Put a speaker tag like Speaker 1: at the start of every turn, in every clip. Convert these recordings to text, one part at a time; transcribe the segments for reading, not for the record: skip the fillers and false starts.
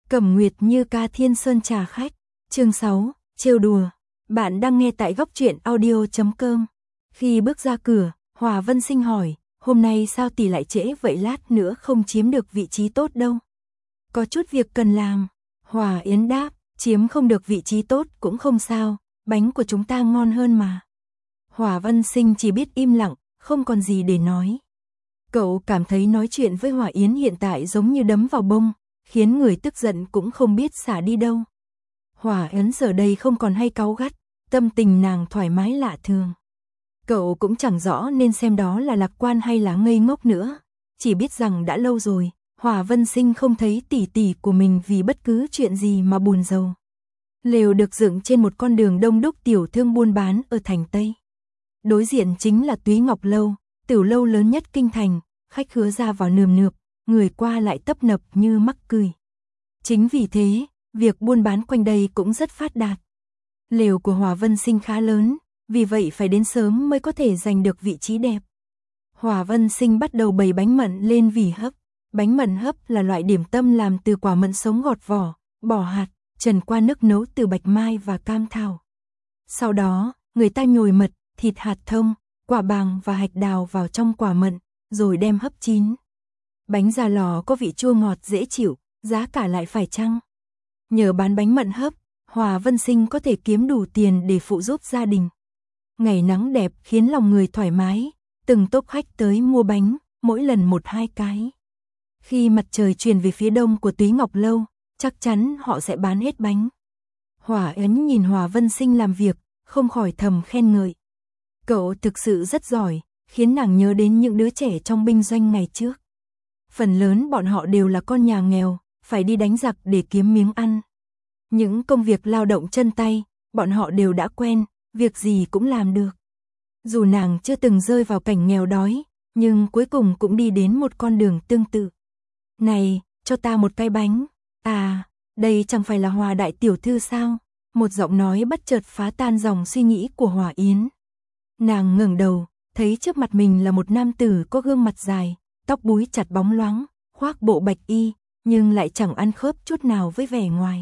Speaker 1: Cẩm Nguyệt Như ca Thiên Sơn trà khách, chương 6, trêu đùa. Bạn đang nghe tại góc truyện audio.com. Khi bước ra cửa, Hòa Vân Sinh hỏi, hôm nay sao tỷ lại trễ vậy, lát nữa không chiếm được vị trí tốt đâu. Có chút việc cần làm. Hòa Yến đáp, chiếm không được vị trí tốt cũng không sao, bánh của chúng ta ngon hơn mà. Hòa Vân Sinh chỉ biết im lặng, không còn gì để nói. Cậu cảm thấy nói chuyện với Hòa Yến hiện tại giống như đấm vào bông, khiến người tức giận cũng không biết xả đi đâu. Hòa Yến giờ đây không còn hay cáu gắt, tâm tình nàng thoải mái lạ thường. Cậu cũng chẳng rõ nên xem đó là lạc quan hay là ngây ngốc nữa, chỉ biết rằng đã lâu rồi, Hòa Vân Sinh không thấy tỷ tỷ của mình vì bất cứ chuyện gì mà buồn rầu. Lều được dựng trên một con đường đông đúc tiểu thương buôn bán ở thành Tây. Đối diện chính là Túy Ngọc Lâu, tiểu lâu lớn nhất kinh thành, khách khứa ra vào nườm nượp, người qua lại tấp nập như mắc cười. Chính vì thế, việc buôn bán quanh đây cũng rất phát đạt. Lều của Hòa Vân Sinh khá lớn, vì vậy phải đến sớm mới có thể giành được vị trí đẹp. Hòa Vân Sinh bắt đầu bày bánh mận lên vỉ hấp. Bánh mận hấp là loại điểm tâm làm từ quả mận sống gọt vỏ, bỏ hạt, trần qua nước nấu từ bạch mai và cam thảo. Sau đó, người ta nhồi mật, thịt hạt thông, quả bàng và hạch đào vào trong quả mận, rồi đem hấp chín. Bánh ra lò có vị chua ngọt dễ chịu, giá cả lại phải chăng. Nhờ bán bánh mận hấp, Hòa Vân Sinh có thể kiếm đủ tiền để phụ giúp gia đình. Ngày nắng đẹp khiến lòng người thoải mái, từng tốp khách tới mua bánh, mỗi lần 1-2 cái. Khi mặt trời chuyển về phía đông của Túy Ngọc Lâu, chắc chắn họ sẽ bán hết bánh. Hòa Yến nhìn Hòa Vân Sinh làm việc, không khỏi thầm khen ngợi. Cậu thực sự rất giỏi, khiến nàng nhớ đến những đứa trẻ trong binh doanh ngày trước. Phần lớn bọn họ đều là con nhà nghèo, phải đi đánh giặc để kiếm miếng ăn. Những công việc lao động chân tay, bọn họ đều đã quen, việc gì cũng làm được. Dù nàng chưa từng rơi vào cảnh nghèo đói, nhưng cuối cùng cũng đi đến một con đường tương tự. Này, cho ta một cái bánh. À, đây chẳng phải là Hòa đại tiểu thư sao? Một giọng nói bất chợt phá tan dòng suy nghĩ của Hòa Yến. Nàng ngẩng đầu, thấy trước mặt mình là một nam tử có gương mặt dài, tóc búi chặt bóng loáng, khoác bộ bạch y, nhưng lại chẳng ăn khớp chút nào với vẻ ngoài.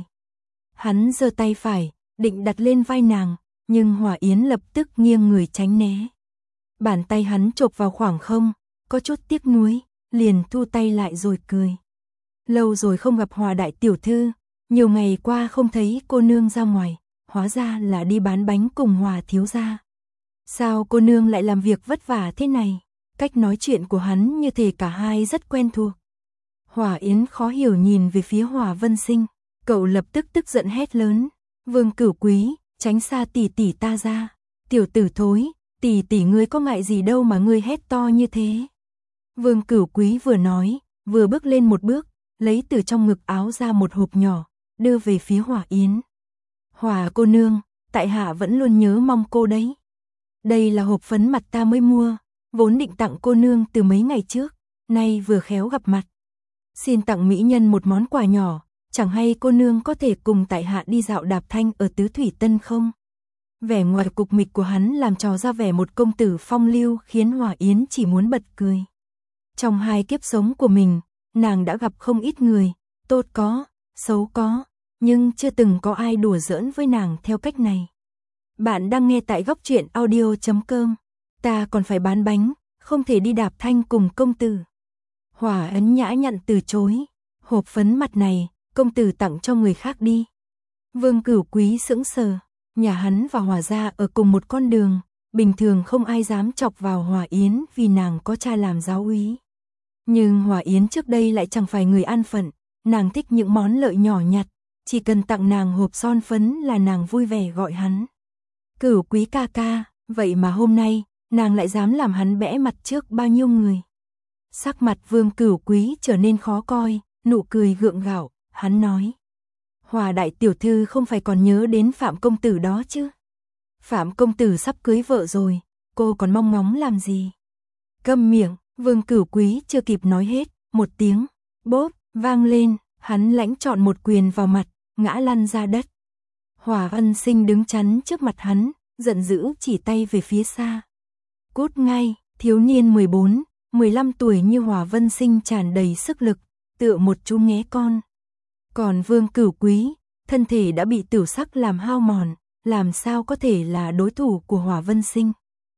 Speaker 1: Hắn giơ tay phải, định đặt lên vai nàng, nhưng Hòa Yến lập tức nghiêng người tránh né. Bàn tay hắn chộp vào khoảng không, có chút tiếc nuối, liền thu tay lại rồi cười. Lâu rồi không gặp Hòa đại tiểu thư, nhiều ngày qua không thấy cô nương ra ngoài, hóa ra là đi bán bánh cùng Hòa thiếu gia. Sao cô nương lại làm việc vất vả thế này? Cách nói chuyện của hắn như thể cả hai rất quen thuộc. Hòa Yến khó hiểu nhìn về phía Hòa Vân Sinh, cậu lập tức tức giận hét lớn, Vương Cửu Quý, tránh xa tỷ tỷ ta ra. Tiểu tử thối, tỷ tỷ ngươi có ngại gì đâu mà ngươi hét to như thế. Vương Cửu Quý vừa nói, vừa bước lên một bước, lấy từ trong ngực áo ra một hộp nhỏ, đưa về phía Hòa Yến. Hòa cô nương, tại hạ vẫn luôn nhớ mong cô đấy. Đây là hộp phấn mặt ta mới mua, vốn định tặng cô nương từ mấy ngày trước, nay vừa khéo gặp mặt. Xin tặng mỹ nhân một món quà nhỏ, chẳng hay cô nương có thể cùng tại hạ đi dạo đạp thanh ở Tứ Thủy Tân không? Vẻ ngoài cục mịch của hắn làm trò ra vẻ một công tử phong lưu khiến Hòa Yến chỉ muốn bật cười. Trong 2 kiếp sống của mình, nàng đã gặp không ít người, tốt có, xấu có, nhưng chưa từng có ai đùa giỡn với nàng theo cách này. Bạn đang nghe tại góc truyện audio.com. Ta còn phải bán bánh, không thể đi đạp thanh cùng công tử. Hòa Yến nhã nhặn từ chối, hộp phấn mặt này, công tử tặng cho người khác đi. Vương Cửu Quý sững sờ, nhà hắn và Hòa gia ở cùng một con đường, bình thường không ai dám chọc vào Hòa Yến vì nàng có cha làm giáo úy. Nhưng Hòa Yến trước đây lại chẳng phải người an phận, nàng thích những món lợi nhỏ nhặt, chỉ cần tặng nàng hộp son phấn là nàng vui vẻ gọi hắn Cửu Quý ca ca, vậy mà hôm nay, nàng lại dám làm hắn bẽ mặt trước bao nhiêu người. Sắc mặt Vương Cửu Quý trở nên khó coi, nụ cười gượng gạo, hắn nói. Hòa đại tiểu thư không phải còn nhớ đến Phạm công tử đó chứ? Phạm công tử sắp cưới vợ rồi, cô còn mong ngóng làm gì? Câm miệng, Vương Cửu Quý chưa kịp nói hết, một tiếng, bốp, vang lên, hắn lãnh trọn một quyền vào mặt, ngã lăn ra đất. Hòa Vân Sinh đứng chắn trước mặt hắn, giận dữ chỉ tay về phía xa. Cút ngay, thiếu niên 14, 15 tuổi như Hòa Vân Sinh tràn đầy sức lực, tựa một chú nghé con. Còn Vương Cửu Quý, thân thể đã bị tửu sắc làm hao mòn, làm sao có thể là đối thủ của Hỏa Vân Sinh.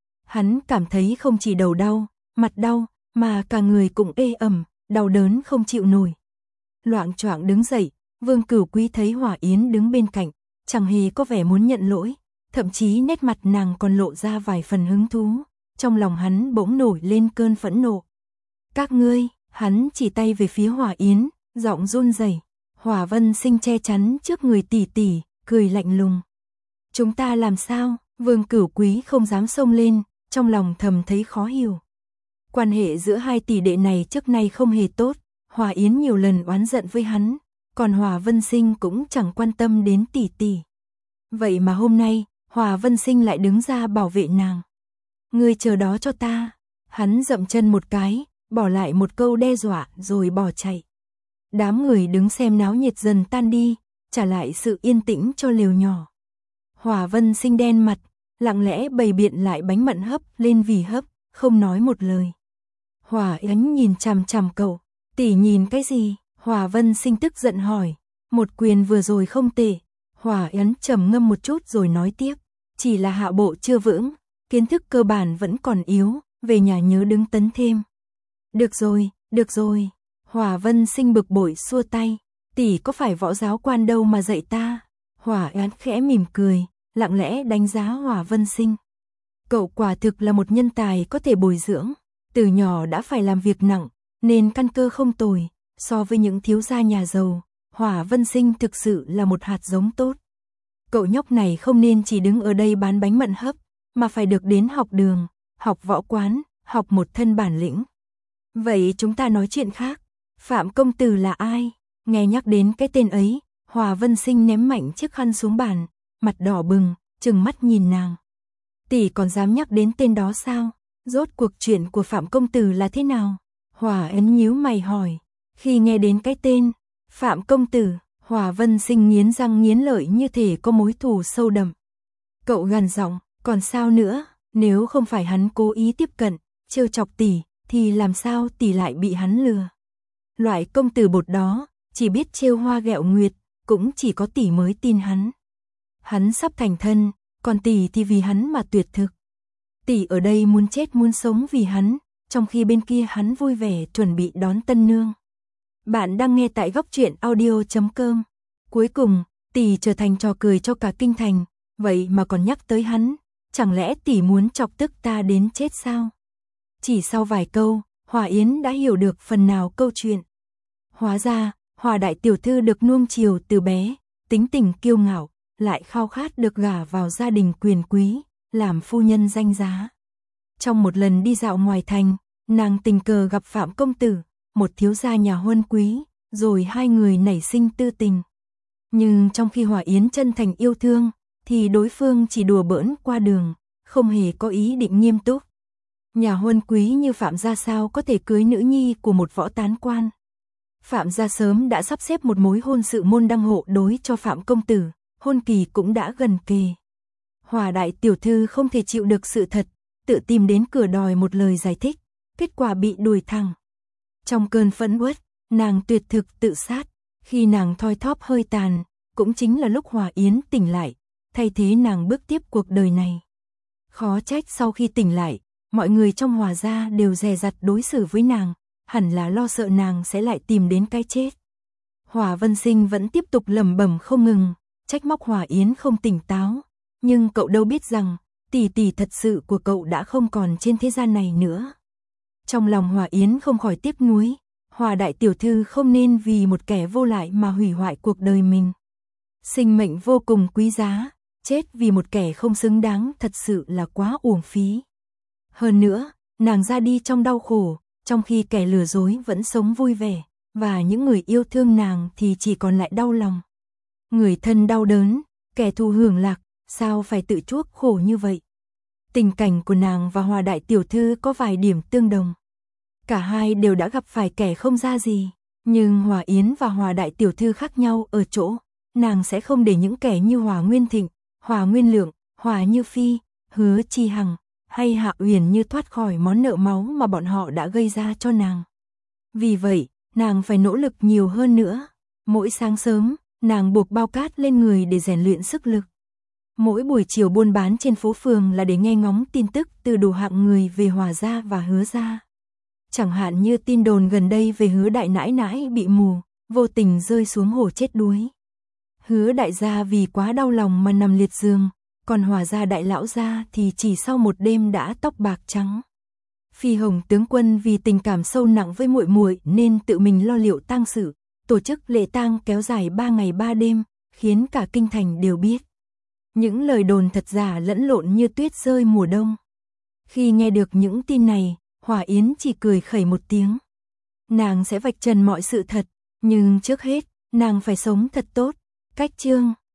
Speaker 1: Hắn cảm thấy không chỉ đầu đau, mặt đau, mà cả người cũng ê ẩm, đau đớn không chịu nổi. Loạng choạng đứng dậy, Vương Cửu Quý thấy Hỏa Yến đứng bên cạnh, chẳng hề có vẻ muốn nhận lỗi, thậm chí nét mặt nàng còn lộ ra vài phần hứng thú, trong lòng hắn bỗng nổi lên cơn phẫn nộ. Các ngươi, hắn chỉ tay về phía Hỏa Yến, giọng run rẩy. Hỏa Vân Sinh che chắn trước người tỷ tỷ, cười lạnh lùng. Chúng ta làm sao? Vương Cửu Quý không dám xông lên, trong lòng thầm thấy khó hiểu. Quan hệ giữa hai tỷ đệ này trước nay không hề tốt, Hỏa Yến nhiều lần oán giận với hắn, còn Hỏa Vân Sinh cũng chẳng quan tâm đến tỷ tỷ. Vậy mà hôm nay, Hỏa Vân Sinh lại đứng ra bảo vệ nàng. Ngươi chờ đó cho ta. Hắn dậm chân một cái, bỏ lại một câu đe dọa rồi bỏ chạy. Đám người đứng xem náo nhiệt dần tan đi, trả lại sự yên tĩnh cho lều nhỏ. Hỏa Vân Sinh đen mặt, lặng lẽ bày biện lại bánh mận hấp lên vì hấp, không nói một lời. Hỏa Yến nhìn chằm chằm cậu, tỷ nhìn cái gì? Hỏa Vân Sinh tức giận hỏi, một quyền vừa rồi không tệ. Hỏa Yến trầm ngâm một chút rồi nói tiếp, chỉ là hạ bộ chưa vững, kiến thức cơ bản vẫn còn yếu, về nhà nhớ đứng tấn thêm. Được rồi. Hỏa Vân Sinh bực bội xua tay, tỷ có phải võ giáo quan đâu mà dạy ta. Hỏa Yến khẽ mỉm cười, lặng lẽ đánh giá Hỏa Vân Sinh. Cậu quả thực là một nhân tài có thể bồi dưỡng, từ nhỏ đã phải làm việc nặng, nên căn cơ không tồi, so với những thiếu gia nhà giàu, Hỏa Vân Sinh thực sự là một hạt giống tốt. Cậu nhóc này không nên chỉ đứng ở đây bán bánh mận hấp, mà phải được đến học đường, học võ quán, học một thân bản lĩnh. Vậy chúng ta nói chuyện khác. Phạm công tử là ai? Nghe nhắc đến cái tên ấy, Hỏa Vân Sinh ném mạnh chiếc khăn xuống bàn, mặt đỏ bừng, trừng mắt nhìn nàng. Tỷ còn dám nhắc đến tên đó sao? Rốt cuộc chuyện của Phạm công tử là thế nào? Hỏa Yến nhíu mày hỏi. Khi nghe đến cái tên Phạm công tử, Hỏa Vân Sinh nghiến răng nghiến lợi như thể có mối thù sâu đậm. Cậu gằn giọng, còn sao nữa? Nếu không phải hắn cố ý tiếp cận, trêu chọc tỷ, thì làm sao tỷ lại bị hắn lừa? Loại công tử bột đó, chỉ biết trêu hoa ghẹo nguyệt, cũng chỉ có tỷ mới tin hắn. Hắn sắp thành thân, còn tỷ thì vì hắn mà tuyệt thực. Tỷ ở đây muốn chết muốn sống vì hắn, trong khi bên kia hắn vui vẻ chuẩn bị đón tân nương. Bạn đang nghe tại Góc Truyện Audio.com. Cuối cùng, tỷ trở thành trò cười cho cả kinh thành, vậy mà còn nhắc tới hắn, chẳng lẽ tỷ muốn chọc tức ta đến chết sao? Chỉ sau vài câu, Hỏa Yến đã hiểu được phần nào câu chuyện. Hóa ra, Hỏa đại tiểu thư được nuông chiều từ bé, tính tình kiêu ngạo, lại khao khát được gả vào gia đình quyền quý, làm phu nhân danh giá. Trong một lần đi dạo ngoài thành, nàng tình cờ gặp Phạm công tử, một thiếu gia nhà huân quý, rồi hai người nảy sinh tư tình. Nhưng trong khi Hỏa Yến chân thành yêu thương, thì đối phương chỉ đùa bỡn qua đường, không hề có ý định nghiêm túc. Nhà huân quý như Phạm gia sao có thể cưới nữ nhi của một võ tán quan. Phạm gia sớm đã sắp xếp một mối hôn sự môn đăng hộ đối cho Phạm công tử, hôn kỳ cũng đã gần kề. Hỏa đại tiểu thư không thể chịu được sự thật, tự tìm đến cửa đòi một lời giải thích, kết quả bị đuổi thẳng. Trong cơn phẫn uất, nàng tuyệt thực tự sát, khi nàng thoi thóp hơi tàn, cũng chính là lúc Hỏa Yến tỉnh lại, thay thế nàng bước tiếp cuộc đời này. Khó trách sau khi tỉnh lại, mọi người trong Hỏa gia đều dè dặt đối xử với nàng, hẳn là lo sợ nàng sẽ lại tìm đến cái chết. Hỏa Vân Sinh vẫn tiếp tục lẩm bẩm không ngừng, trách móc Hỏa Yến không tỉnh táo, nhưng cậu đâu biết rằng, tỷ tỷ thật sự của cậu đã không còn trên thế gian này nữa. Trong lòng Hỏa Yến không khỏi tiếc nuối, Hỏa đại tiểu thư không nên vì một kẻ vô lại mà hủy hoại cuộc đời mình. Sinh mệnh vô cùng quý giá, chết vì một kẻ không xứng đáng thật sự là quá uổng phí. Hơn nữa, nàng ra đi trong đau khổ, trong khi kẻ lừa dối vẫn sống vui vẻ, và những người yêu thương nàng thì chỉ còn lại đau lòng. Người thân đau đớn, kẻ thù hưởng lạc, sao phải tự chuốc khổ như vậy? Tình cảnh của nàng và Hỏa đại tiểu thư có vài điểm tương đồng. Cả hai đều đã gặp phải kẻ không ra gì, nhưng Hỏa Yến và Hỏa đại tiểu thư khác nhau ở chỗ, nàng sẽ không để những kẻ như Hỏa Nguyên Thịnh, Hỏa Nguyên Lượng, Hỏa Như Phi, Hứa Chi Hằng hay Hạ Uyển Như thoát khỏi món nợ máu mà bọn họ đã gây ra cho nàng. Vì vậy, nàng phải nỗ lực nhiều hơn nữa. Mỗi sáng sớm, nàng buộc bao cát lên người để rèn luyện sức lực. Mỗi buổi chiều buôn bán trên phố phường là để nghe ngóng tin tức từ đủ hạng người về Hòa gia và Hứa gia. Chẳng hạn như tin đồn gần đây về Hứa đại nãi nãi bị mù, vô tình rơi xuống hồ chết đuối. Hứa đại gia vì quá đau lòng mà nằm liệt giường, còn Hòa gia đại lão gia thì chỉ sau một đêm đã tóc bạc trắng. Phi Hồng tướng quân vì tình cảm sâu nặng với muội muội nên tự mình lo liệu tang sự, tổ chức lễ tang kéo dài 3 ngày 3 đêm, khiến cả kinh thành đều biết. Những lời đồn thật giả lẫn lộn như tuyết rơi mùa đông. Khi nghe được những tin này, Hỏa Yến chỉ cười khẩy một tiếng. Nàng sẽ vạch trần mọi sự thật, nhưng trước hết, nàng phải sống thật tốt. Cách chương